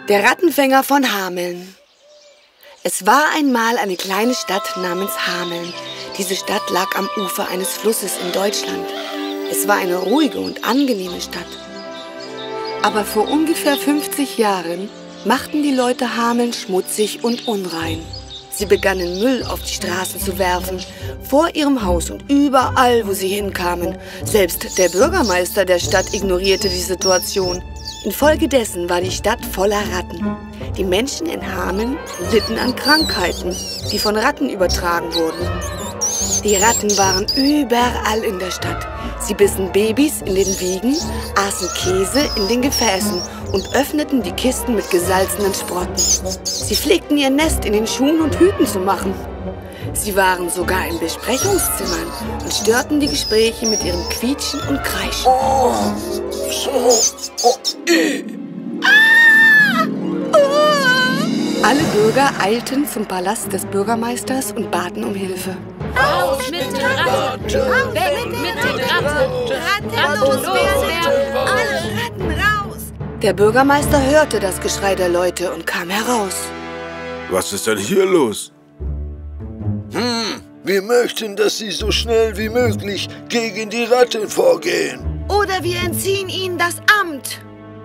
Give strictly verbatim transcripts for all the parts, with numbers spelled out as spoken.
Der Rattenfänger von Hameln. Es war einmal eine kleine Stadt namens Hameln. Diese Stadt lag am Ufer eines Flusses in Deutschland. Es war eine ruhige und angenehme Stadt. Aber vor ungefähr fünfzig Jahren machten die Leute Hameln schmutzig und unrein. Sie begannen Müll auf die Straßen zu werfen, vor ihrem Haus und überall, wo sie hinkamen. Selbst der Bürgermeister der Stadt ignorierte die Situation. Infolgedessen war die Stadt voller Ratten. Die Menschen in Hameln litten an Krankheiten, die von Ratten übertragen wurden. Die Ratten waren überall in der Stadt. Sie bissen Babys in den Wiegen, aßen Käse in den Gefäßen und öffneten die Kisten mit gesalzenen Sprotten. Sie pflegten ihr Nest in den Schuhen und Hüten zu machen. Sie waren sogar in Besprechungszimmern und störten die Gespräche mit ihrem Quietschen und Kreischen. Oh, so, oh, äh. Ah! Oh! Alle Bürger eilten zum Palast des Bürgermeisters und baten um Hilfe. Raus mit den Ratten! Weg mit den Ratten! Ratten loswerden! Alle Ratten raus! Der Bürgermeister hörte das Geschrei der Leute und kam heraus. Was ist denn hier los? Hm, wir möchten, dass Sie so schnell wie möglich gegen die Ratten vorgehen. Oder wir entziehen Ihnen das Amt.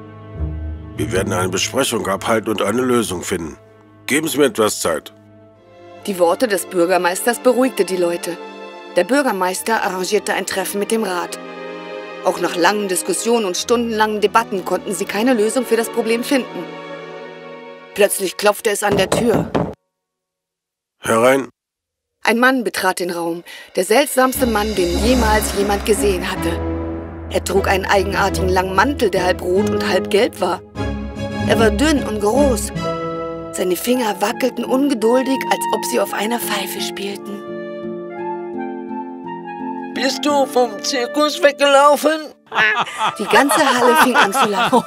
Wir werden eine Besprechung abhalten und eine Lösung finden. Geben Sie mir etwas Zeit. Die Worte des Bürgermeisters beruhigte die Leute. Der Bürgermeister arrangierte ein Treffen mit dem Rat. Auch nach langen Diskussionen und stundenlangen Debatten konnten sie keine Lösung für das Problem finden. Plötzlich klopfte es an der Tür. Herein. Ein Mann betrat den Raum, der seltsamste Mann, den jemals jemand gesehen hatte. Er trug einen eigenartigen langen Mantel, der halb rot und halb gelb war. Er war dünn und groß. Seine Finger wackelten ungeduldig, als ob sie auf einer Pfeife spielten. Bist du vom Zirkus weggelaufen? Die ganze Halle fing an zu lachen.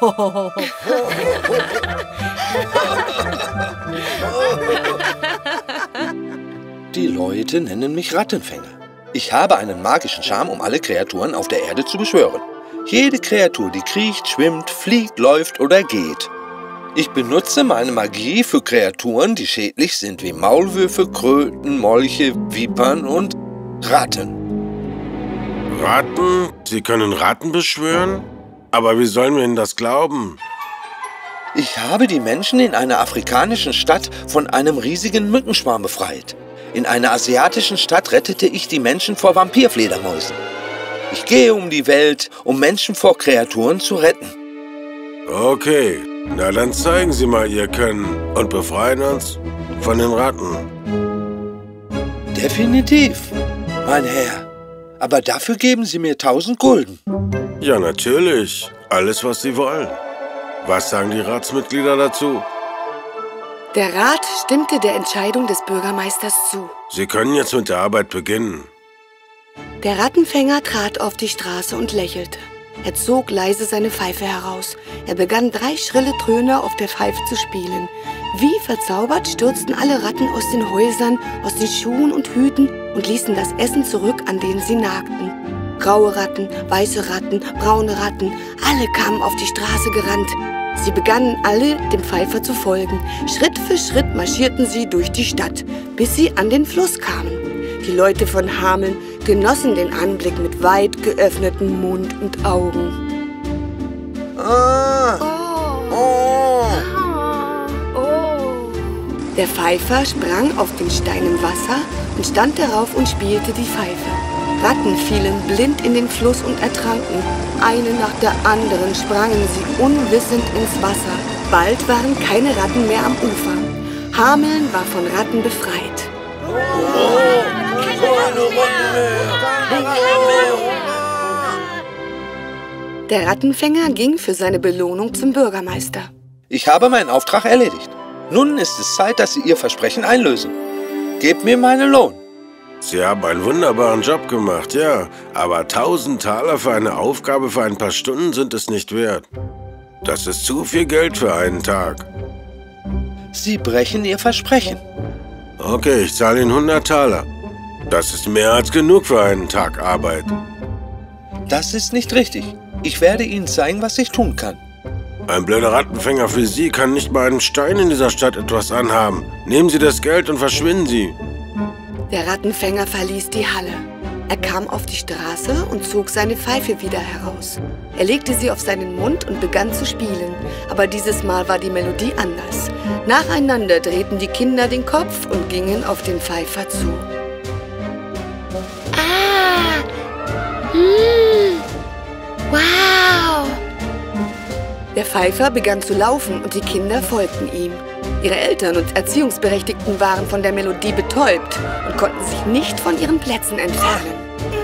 Die Leute nennen mich Rattenfänger. Ich habe einen magischen Charme, um alle Kreaturen auf der Erde zu beschwören. Jede Kreatur, die kriecht, schwimmt, fliegt, läuft oder geht. Ich benutze meine Magie für Kreaturen, die schädlich sind, wie Maulwürfe, Kröten, Molche, Vipern und Ratten. Ratten? Sie können Ratten beschwören? Aber wie sollen wir Ihnen das glauben? Ich habe die Menschen in einer afrikanischen Stadt von einem riesigen Mückenschwarm befreit. In einer asiatischen Stadt rettete ich die Menschen vor Vampirfledermäusen. Ich gehe um die Welt, um Menschen vor Kreaturen zu retten. Okay, na dann zeigen Sie mal Ihr Können und befreien uns von den Ratten. Definitiv, mein Herr. Aber dafür geben Sie mir tausend Gulden. Ja, natürlich. Alles, was Sie wollen. Was sagen die Ratsmitglieder dazu? Der Rat stimmte der Entscheidung des Bürgermeisters zu. Sie können jetzt mit der Arbeit beginnen. Der Rattenfänger trat auf die Straße und lächelte. Er zog leise seine Pfeife heraus. Er begann drei schrille Töne auf der Pfeife zu spielen. Wie verzaubert stürzten alle Ratten aus den Häusern, aus den Schuhen und Hüten und ließen das Essen zurück, an dem sie nagten. Graue Ratten, weiße Ratten, braune Ratten, alle kamen auf die Straße gerannt. Sie begannen alle, dem Pfeifer zu folgen. Schritt für Schritt marschierten sie durch die Stadt, bis sie an den Fluss kamen. Die Leute von Hameln genossen den Anblick mit weit geöffnetem Mund und Augen. Ah. Oh. Oh. Oh. Der Pfeifer sprang auf den Stein im Wasser und stand darauf und spielte die Pfeife. Ratten fielen blind in den Fluss und ertranken. Eine nach der anderen sprangen sie unwissend ins Wasser. Bald waren keine Ratten mehr am Ufer. Hameln war von Ratten befreit. Oh. Der Rattenfänger ging für seine Belohnung zum Bürgermeister. Ich habe meinen Auftrag erledigt. Nun ist es Zeit, dass Sie Ihr Versprechen einlösen. Gebt mir meinen Lohn. Sie haben einen wunderbaren Job gemacht, ja. Aber tausend Taler für eine Aufgabe für ein paar Stunden sind es nicht wert. Das ist zu viel Geld für einen Tag. Sie brechen Ihr Versprechen. Okay, ich zahle Ihnen hundert Taler. Das ist mehr als genug für einen Tag Arbeit. Das ist nicht richtig. Ich werde Ihnen zeigen, was ich tun kann. Ein blöder Rattenfänger für Sie kann nicht mal einen Stein in dieser Stadt etwas anhaben. Nehmen Sie das Geld und verschwinden Sie. Der Rattenfänger verließ die Halle. Er kam auf die Straße und zog seine Pfeife wieder heraus. Er legte sie auf seinen Mund und begann zu spielen. Aber dieses Mal war die Melodie anders. Nacheinander drehten die Kinder den Kopf und gingen auf den Pfeifer zu. Ah! Hm! Wow! Der Pfeifer begann zu laufen und die Kinder folgten ihm. Ihre Eltern und Erziehungsberechtigten waren von der Melodie betäubt und konnten sich nicht von ihren Plätzen entfernen.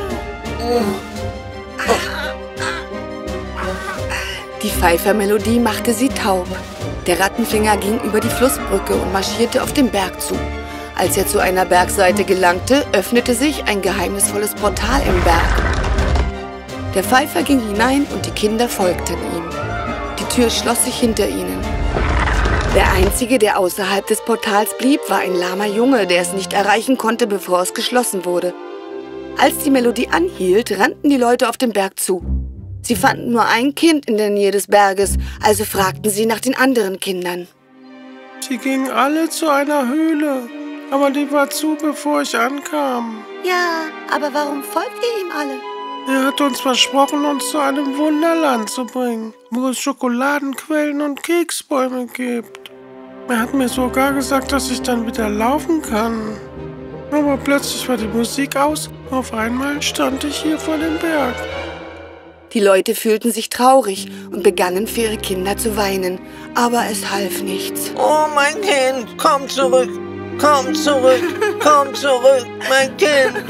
Die Pfeifermelodie machte sie taub. Der Rattenfänger ging über die Flussbrücke und marschierte auf den Berg zu. Als er zu einer Bergseite gelangte, öffnete sich ein geheimnisvolles Portal im Berg. Der Pfeifer ging hinein und die Kinder folgten ihm. Die Tür schloss sich hinter ihnen. Der Einzige, der außerhalb des Portals blieb, war ein lahmer Junge, der es nicht erreichen konnte, bevor es geschlossen wurde. Als die Melodie anhielt, rannten die Leute auf den Berg zu. Sie fanden nur ein Kind in der Nähe des Berges, also fragten sie nach den anderen Kindern. Sie gingen alle zu einer Höhle, aber die war zu, bevor ich ankam. Ja, aber warum folgt ihr ihm alle? Er hat uns versprochen, uns zu einem Wunderland zu bringen, wo es Schokoladenquellen und Keksbäume gibt. Er hat mir sogar gesagt, dass ich dann wieder laufen kann. Aber plötzlich war die Musik aus. Auf einmal stand ich hier vor dem Berg. Die Leute fühlten sich traurig und begannen für ihre Kinder zu weinen. Aber es half nichts. Oh, mein Kind, komm zurück, komm zurück, komm zurück, mein Kind.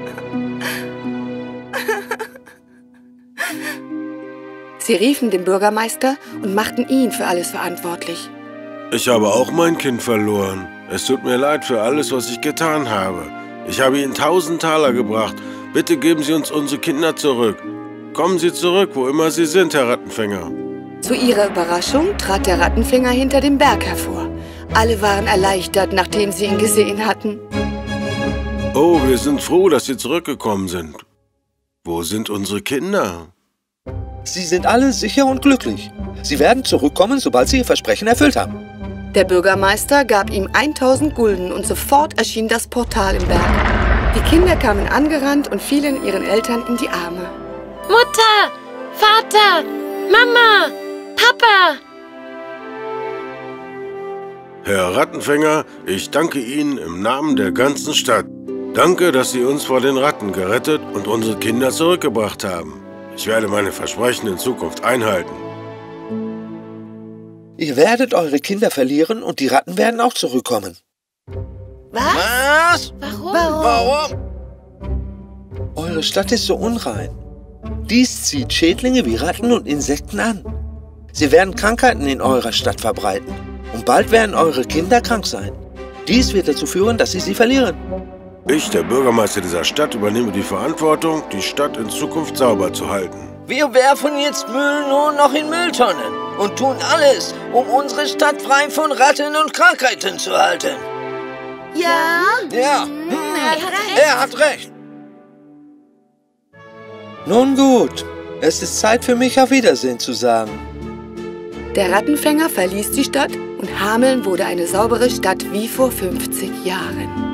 Sie riefen den Bürgermeister und machten ihn für alles verantwortlich. Ich habe auch mein Kind verloren. Es tut mir leid für alles, was ich getan habe. Ich habe Ihnen tausend Taler gebracht. Bitte geben Sie uns unsere Kinder zurück. Kommen Sie zurück, wo immer Sie sind, Herr Rattenfänger. Zu ihrer Überraschung trat der Rattenfänger hinter dem Berg hervor. Alle waren erleichtert, nachdem sie ihn gesehen hatten. Oh, wir sind froh, dass Sie zurückgekommen sind. Wo sind unsere Kinder? Sie sind alle sicher und glücklich. Sie werden zurückkommen, sobald Sie Ihr Versprechen erfüllt haben. Der Bürgermeister gab ihm tausend Gulden und sofort erschien das Portal im Berg. Die Kinder kamen angerannt und fielen ihren Eltern in die Arme. Mutter! Vater! Mama! Papa! Herr Rattenfänger, ich danke Ihnen im Namen der ganzen Stadt. Danke, dass Sie uns vor den Ratten gerettet und unsere Kinder zurückgebracht haben. Ich werde meine Versprechen in Zukunft einhalten. Ihr werdet eure Kinder verlieren und die Ratten werden auch zurückkommen. Was? Warum? Warum? Eure Stadt ist so unrein. Dies zieht Schädlinge wie Ratten und Insekten an. Sie werden Krankheiten in eurer Stadt verbreiten. Und bald werden eure Kinder krank sein. Dies wird dazu führen, dass sie sie verlieren. Ich, der Bürgermeister dieser Stadt, übernehme die Verantwortung, die Stadt in Zukunft sauber zu halten. Wir werfen jetzt Müll nur noch in Mülltonnen und tun alles, um unsere Stadt frei von Ratten und Krankheiten zu halten. Ja? Ja, hm, er hat recht. Nun gut, es ist Zeit für mich, auf Wiedersehen zu sagen. Der Rattenfänger verließ die Stadt und Hameln wurde eine saubere Stadt wie vor fünfzig Jahren.